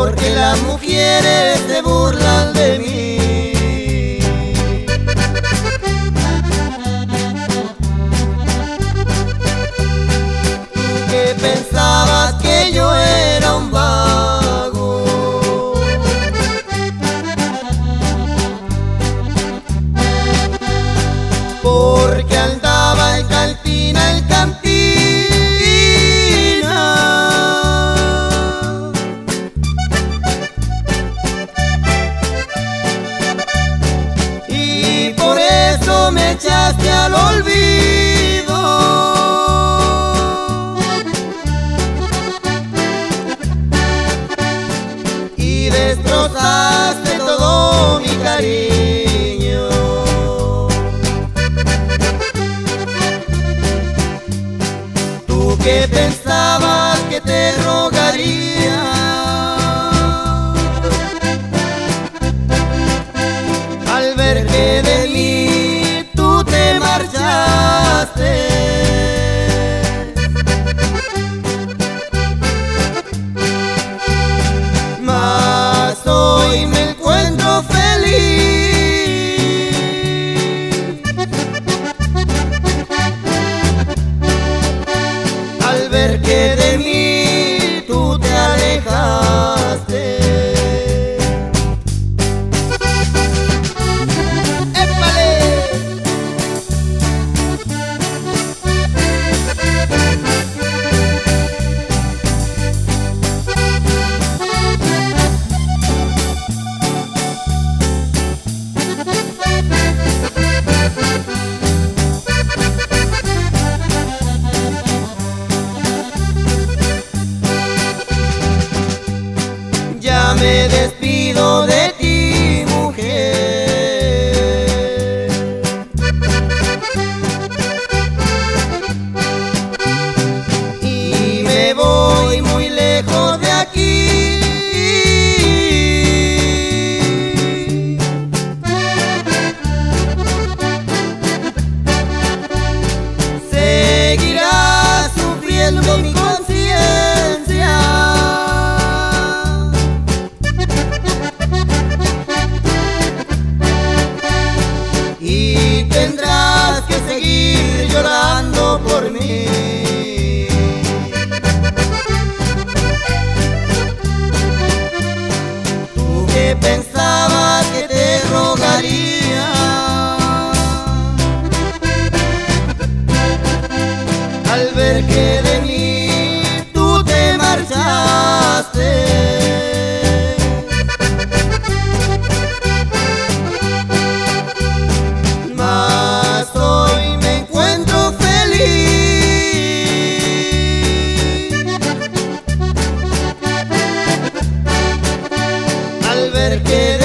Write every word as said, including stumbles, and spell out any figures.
porque las mujeres se burlan de mí. Que pensabas que yo era un vago, porque andaba en cantina en cantina, y por eso me echaste al olvido, y destrozaste todo mi cariño. Tú que pensabas que te rogaría, al ver que de mí tú te marchaste, mas hoy me encuentro feliz al ver que de mí tú te alejaste. ¡Épale! Ya me despido de ti, mujer, y me voy muy lejos de aquí. Seguirá sufriendo mi conciencia, y tendrás que seguir llorando por mí. Tú que pensabas que te rogaría, al ver que de mí tú te marchaste, mas hoy me encuentro feliz al ver que